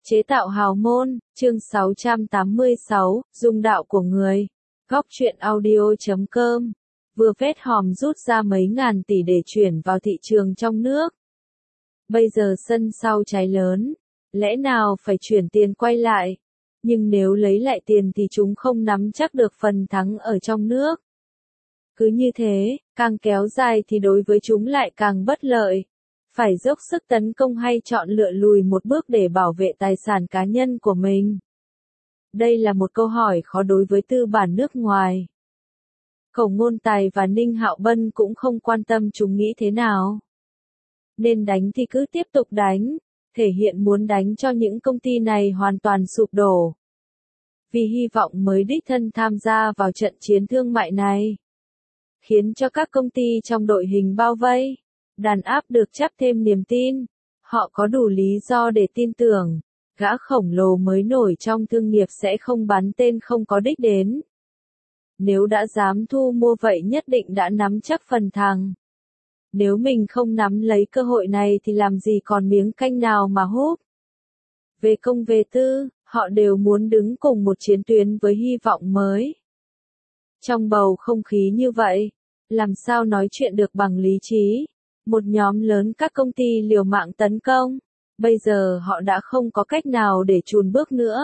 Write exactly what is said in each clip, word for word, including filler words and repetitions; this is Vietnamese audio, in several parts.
Chế tạo hào môn, chương sáu trăm tám mươi sáu, dung đạo của người. Góc truyện audio chấm com. Vừa phết hòm rút ra mấy ngàn tỷ để chuyển vào thị trường trong nước. Bây giờ sân sau cháy lớn, lẽ nào phải chuyển tiền quay lại. Nhưng nếu lấy lại tiền thì chúng không nắm chắc được phần thắng ở trong nước. Cứ như thế, càng kéo dài thì đối với chúng lại càng bất lợi. Phải dốc sức tấn công hay chọn lựa lùi một bước để bảo vệ tài sản cá nhân của mình? Đây là một câu hỏi khó đối với tư bản nước ngoài. Khổng Ngôn Tài và Ninh Hạo Bân cũng không quan tâm chúng nghĩ thế nào. Nên đánh thì cứ tiếp tục đánh, thể hiện muốn đánh cho những công ty này hoàn toàn sụp đổ. Vì hy vọng mới đích thân tham gia vào trận chiến thương mại này, khiến cho các công ty trong đội hình bao vây, đàn áp được chắp thêm niềm tin. Họ có đủ lý do để tin tưởng, gã khổng lồ mới nổi trong thương nghiệp sẽ không bắn tên không có đích đến. Nếu đã dám thu mua vậy nhất định đã nắm chắc phần thắng. Nếu mình không nắm lấy cơ hội này thì làm gì còn miếng canh nào mà húp. Về công về tư, họ đều muốn đứng cùng một chiến tuyến với hy vọng mới. Trong bầu không khí như vậy, làm sao nói chuyện được bằng lý trí? Một nhóm lớn các công ty liều mạng tấn công, bây giờ họ đã không có cách nào để chùn bước nữa.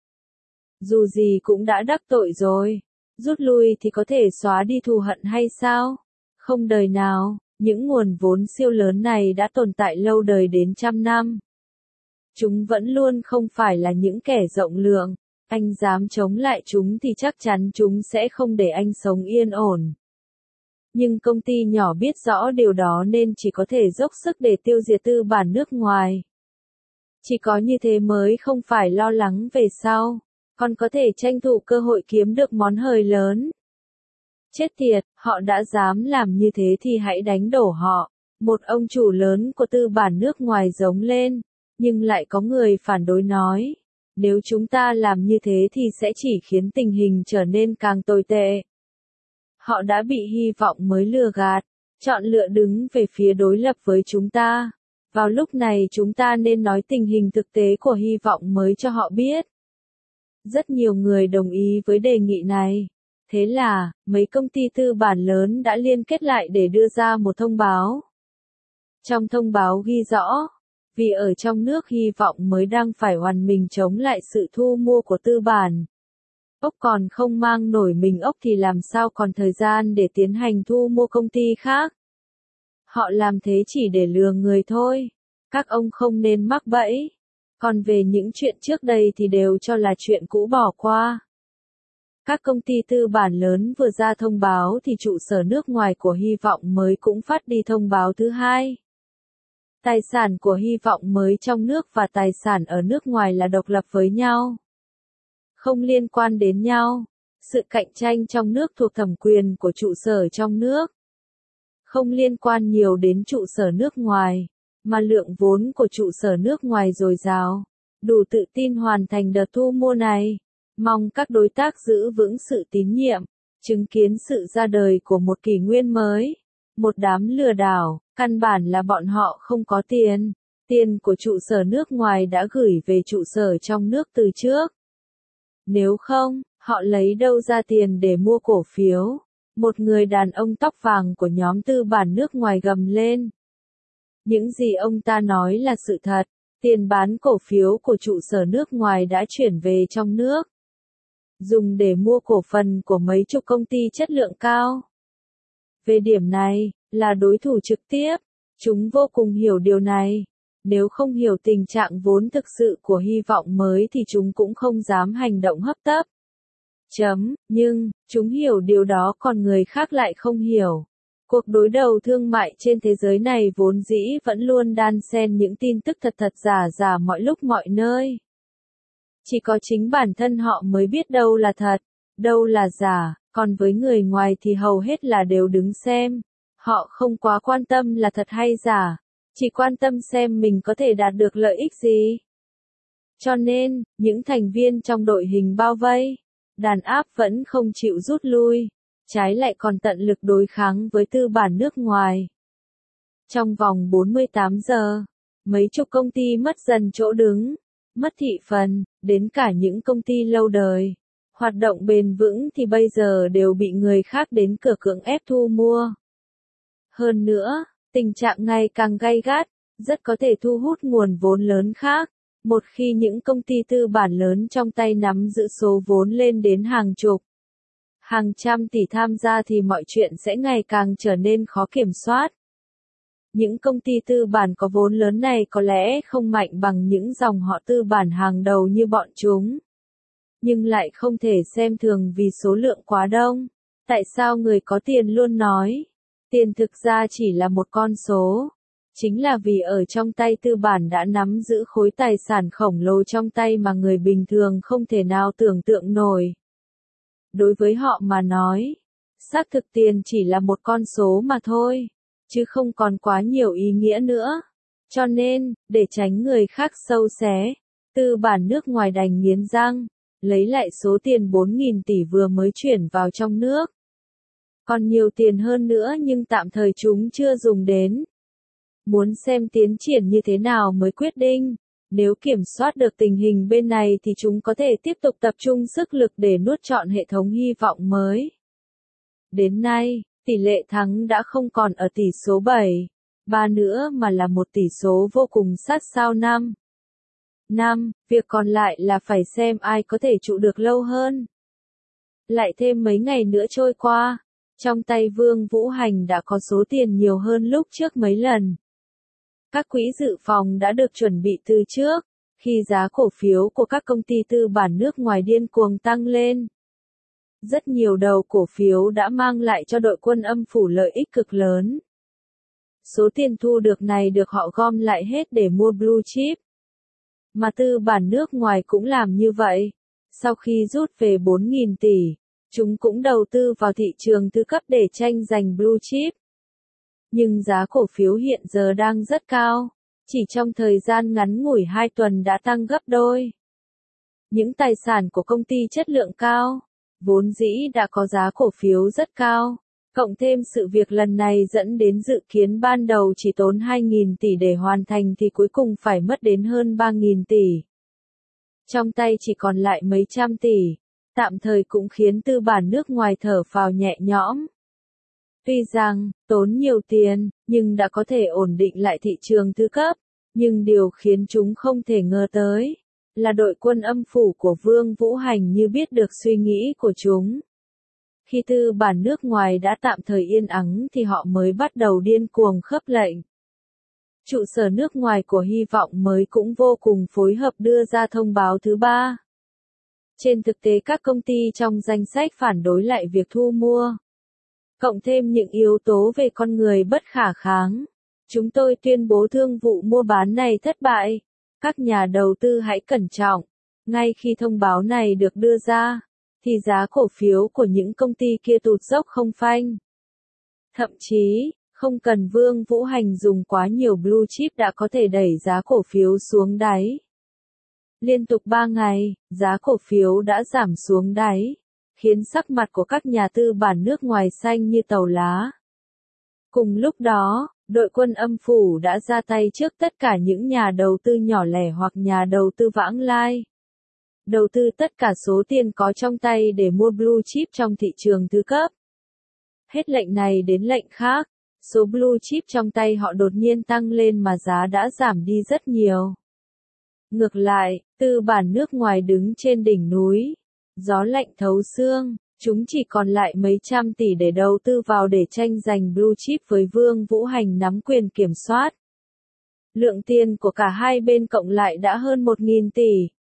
Dù gì cũng đã đắc tội rồi, rút lui thì có thể xóa đi thù hận hay sao? Không đời nào, những nguồn vốn siêu lớn này đã tồn tại lâu đời đến trăm năm. Chúng vẫn luôn không phải là những kẻ rộng lượng, anh dám chống lại chúng thì chắc chắn chúng sẽ không để anh sống yên ổn. Nhưng công ty nhỏ biết rõ điều đó nên chỉ có thể dốc sức để tiêu diệt tư bản nước ngoài. Chỉ có như thế mới không phải lo lắng về sau, còn có thể tranh thủ cơ hội kiếm được món hời lớn. Chết tiệt, họ đã dám làm như thế thì hãy đánh đổ họ. Một ông chủ lớn của tư bản nước ngoài giống lên, nhưng lại có người phản đối nói, nếu chúng ta làm như thế thì sẽ chỉ khiến tình hình trở nên càng tồi tệ. Họ đã bị hy vọng mới lừa gạt, chọn lựa đứng về phía đối lập với chúng ta. Vào lúc này chúng ta nên nói tình hình thực tế của hy vọng mới cho họ biết. Rất nhiều người đồng ý với đề nghị này. Thế là, mấy công ty tư bản lớn đã liên kết lại để đưa ra một thông báo. Trong thông báo ghi rõ, vì ở trong nước hy vọng mới đang phải oằn mình chống lại sự thu mua của tư bản. Ốc còn không mang nổi mình ốc thì làm sao còn thời gian để tiến hành thu mua công ty khác. Họ làm thế chỉ để lừa người thôi. Các ông không nên mắc bẫy. Còn về những chuyện trước đây thì đều cho là chuyện cũ bỏ qua. Các công ty tư bản lớn vừa ra thông báo thì trụ sở nước ngoài của hy vọng mới cũng phát đi thông báo thứ hai. Tài sản của hy vọng mới trong nước và tài sản ở nước ngoài là độc lập với nhau, không liên quan đến nhau. Sự cạnh tranh trong nước thuộc thẩm quyền của trụ sở trong nước, không liên quan nhiều đến trụ sở nước ngoài, mà lượng vốn của trụ sở nước ngoài dồi dào, đủ tự tin hoàn thành đợt thu mua này. Mong các đối tác giữ vững sự tín nhiệm, chứng kiến sự ra đời của một kỷ nguyên mới. Một đám lừa đảo, căn bản là bọn họ không có tiền. Tiền của trụ sở nước ngoài đã gửi về trụ sở trong nước từ trước. Nếu không, họ lấy đâu ra tiền để mua cổ phiếu? Một người đàn ông tóc vàng của nhóm tư bản nước ngoài gầm lên. Những gì ông ta nói là sự thật. Tiền bán cổ phiếu của trụ sở nước ngoài đã chuyển về trong nước, dùng để mua cổ phần của mấy chục công ty chất lượng cao. Về điểm này, là đối thủ trực tiếp, chúng vô cùng hiểu điều này. Nếu không hiểu tình trạng vốn thực sự của hy vọng mới thì chúng cũng không dám hành động hấp tấp. Chấm, nhưng, chúng hiểu điều đó còn người khác lại không hiểu. Cuộc đối đầu thương mại trên thế giới này vốn dĩ vẫn luôn đan xen những tin tức thật thật giả giả mọi lúc mọi nơi. Chỉ có chính bản thân họ mới biết đâu là thật, đâu là giả, còn với người ngoài thì hầu hết là đều đứng xem. Họ không quá quan tâm là thật hay giả, chỉ quan tâm xem mình có thể đạt được lợi ích gì. Cho nên, những thành viên trong đội hình bao vây, đàn áp vẫn không chịu rút lui, trái lại còn tận lực đối kháng với tư bản nước ngoài. Trong vòng bốn mươi tám giờ, mấy chục công ty mất dần chỗ đứng. mất thị phần, đến cả những công ty lâu đời, hoạt động bền vững thì bây giờ đều bị người khác đến cửa cưỡng ép thu mua. Hơn nữa, tình trạng ngày càng gay gắt, rất có thể thu hút nguồn vốn lớn khác. Một khi những công ty tư bản lớn trong tay nắm giữ số vốn lên đến hàng chục, hàng trăm tỷ tham gia thì mọi chuyện sẽ ngày càng trở nên khó kiểm soát. Những công ty tư bản có vốn lớn này có lẽ không mạnh bằng những dòng họ tư bản hàng đầu như bọn chúng, nhưng lại không thể xem thường vì số lượng quá đông. Tại sao người có tiền luôn nói, tiền thực ra chỉ là một con số? Chính là vì ở trong tay tư bản đã nắm giữ khối tài sản khổng lồ trong tay mà người bình thường không thể nào tưởng tượng nổi. Đối với họ mà nói, xác thực tiền chỉ là một con số mà thôi, chứ không còn quá nhiều ý nghĩa nữa. Cho nên, để tránh người khác sâu xé, tư bản nước ngoài đành nghiến răng, lấy lại số tiền bốn nghìn tỷ vừa mới chuyển vào trong nước. Còn nhiều tiền hơn nữa nhưng tạm thời chúng chưa dùng đến. Muốn xem tiến triển như thế nào mới quyết định. Nếu kiểm soát được tình hình bên này thì chúng có thể tiếp tục tập trung sức lực để nuốt trọn hệ thống hy vọng mới. Đến nay, tỷ lệ thắng đã không còn ở tỷ số bảy, ba nữa mà là một tỷ số vô cùng sát sao năm. năm, việc còn lại là phải xem ai có thể trụ được lâu hơn. Lại thêm mấy ngày nữa trôi qua, trong tay Vương Vũ Hành đã có số tiền nhiều hơn lúc trước mấy lần. Các quỹ dự phòng đã được chuẩn bị từ trước, khi giá cổ phiếu của các công ty tư bản nước ngoài điên cuồng tăng lên. Rất nhiều đầu cổ phiếu đã mang lại cho đội quân âm phủ lợi ích cực lớn. Số tiền thu được này được họ gom lại hết để mua blue chip. Mà tư bản nước ngoài cũng làm như vậy. Sau khi rút về bốn nghìn tỷ, chúng cũng đầu tư vào thị trường thứ cấp để tranh giành blue chip. Nhưng giá cổ phiếu hiện giờ đang rất cao, chỉ trong thời gian ngắn ngủi hai tuần đã tăng gấp đôi. Những tài sản của công ty chất lượng cao, vốn dĩ đã có giá cổ phiếu rất cao, cộng thêm sự việc lần này dẫn đến dự kiến ban đầu chỉ tốn hai nghìn tỷ để hoàn thành thì cuối cùng phải mất đến hơn ba nghìn tỷ. Trong tay chỉ còn lại mấy trăm tỷ, tạm thời cũng khiến tư bản nước ngoài thở phào nhẹ nhõm. Tuy rằng, tốn nhiều tiền, nhưng đã có thể ổn định lại thị trường thứ cấp, nhưng điều khiến chúng không thể ngờ tới, là đội quân âm phủ của Vương Vũ Hành như biết được suy nghĩ của chúng. Khi tư bản nước ngoài đã tạm thời yên ắng thì họ mới bắt đầu điên cuồng khớp lệnh. Trụ sở nước ngoài của Hy vọng mới cũng vô cùng phối hợp đưa ra thông báo thứ ba. Trên thực tế các công ty trong danh sách phản đối lại việc thu mua. Cộng thêm những yếu tố về con người bất khả kháng. Chúng tôi tuyên bố thương vụ mua bán này thất bại. Các nhà đầu tư hãy cẩn trọng. Ngay khi thông báo này được đưa ra, thì giá cổ phiếu của những công ty kia tụt dốc không phanh. Thậm chí, không cần Vương Vũ Hành dùng quá nhiều blue chip đã có thể đẩy giá cổ phiếu xuống đáy. Liên tục ba ngày, giá cổ phiếu đã giảm xuống đáy, khiến sắc mặt của các nhà tư bản nước ngoài xanh như tàu lá. Cùng lúc đó, đội quân âm phủ đã ra tay trước tất cả những nhà đầu tư nhỏ lẻ hoặc nhà đầu tư vãng lai. Đầu tư tất cả số tiền có trong tay để mua blue chip trong thị trường thứ cấp. Hết lệnh này đến lệnh khác, số blue chip trong tay họ đột nhiên tăng lên mà giá đã giảm đi rất nhiều. Ngược lại, tư bản nước ngoài đứng trên đỉnh núi, gió lạnh thấu xương, chúng chỉ còn lại mấy trăm tỷ để đầu tư vào để tranh giành blue chip với Vương Vũ Hành nắm quyền kiểm soát. Lượng tiền của cả hai bên cộng lại đã hơn một nghìn tỷ.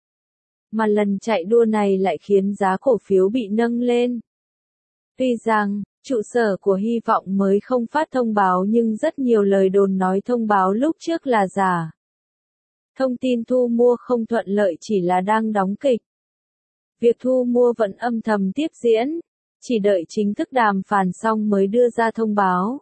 Mà lần chạy đua này lại khiến giá cổ phiếu bị nâng lên. Tuy rằng, trụ sở của Hy vọng mới không phát thông báo nhưng rất nhiều lời đồn nói thông báo lúc trước là giả. Thông tin thu mua không thuận lợi chỉ là đang đóng kịch. Việc thu mua vẫn âm thầm tiếp diễn, chỉ đợi chính thức đàm phán xong mới đưa ra thông báo.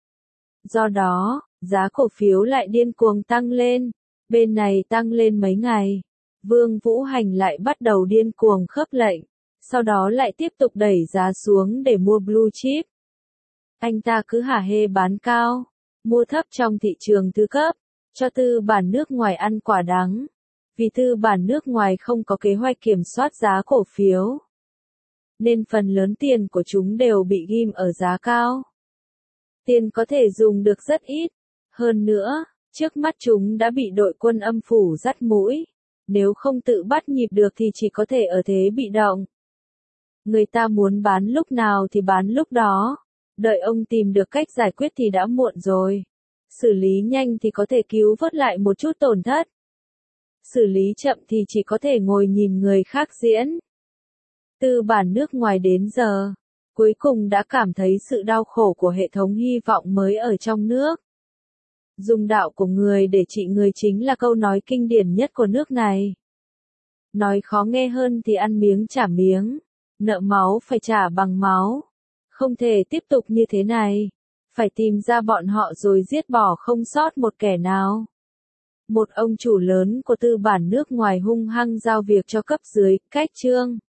Do đó, giá cổ phiếu lại điên cuồng tăng lên, bên này tăng lên mấy ngày, Vương Vũ Hành lại bắt đầu điên cuồng khớp lệnh, sau đó lại tiếp tục đẩy giá xuống để mua blue chip. Anh ta cứ hả hê bán cao, mua thấp trong thị trường thứ cấp, cho tư bản nước ngoài ăn quả đắng. Vì tư bản nước ngoài không có kế hoạch kiểm soát giá cổ phiếu, nên phần lớn tiền của chúng đều bị ghim ở giá cao. Tiền có thể dùng được rất ít. Hơn nữa, trước mắt chúng đã bị đội quân âm phủ dắt mũi. Nếu không tự bắt nhịp được thì chỉ có thể ở thế bị động. Người ta muốn bán lúc nào thì bán lúc đó. Đợi ông tìm được cách giải quyết thì đã muộn rồi. Xử lý nhanh thì có thể cứu vớt lại một chút tổn thất. Xử lý chậm thì chỉ có thể ngồi nhìn người khác diễn. Tư bản nước ngoài đến giờ, cuối cùng đã cảm thấy sự đau khổ của hệ thống hy vọng mới ở trong nước. Dùng đạo của người để trị người chính là câu nói kinh điển nhất của nước này. Nói khó nghe hơn thì ăn miếng trả miếng, nợ máu phải trả bằng máu. Không thể tiếp tục như thế này. Phải tìm ra bọn họ rồi giết bỏ không sót một kẻ nào. Một ông chủ lớn của tư bản nước ngoài hung hăng giao việc cho cấp dưới, cách trương.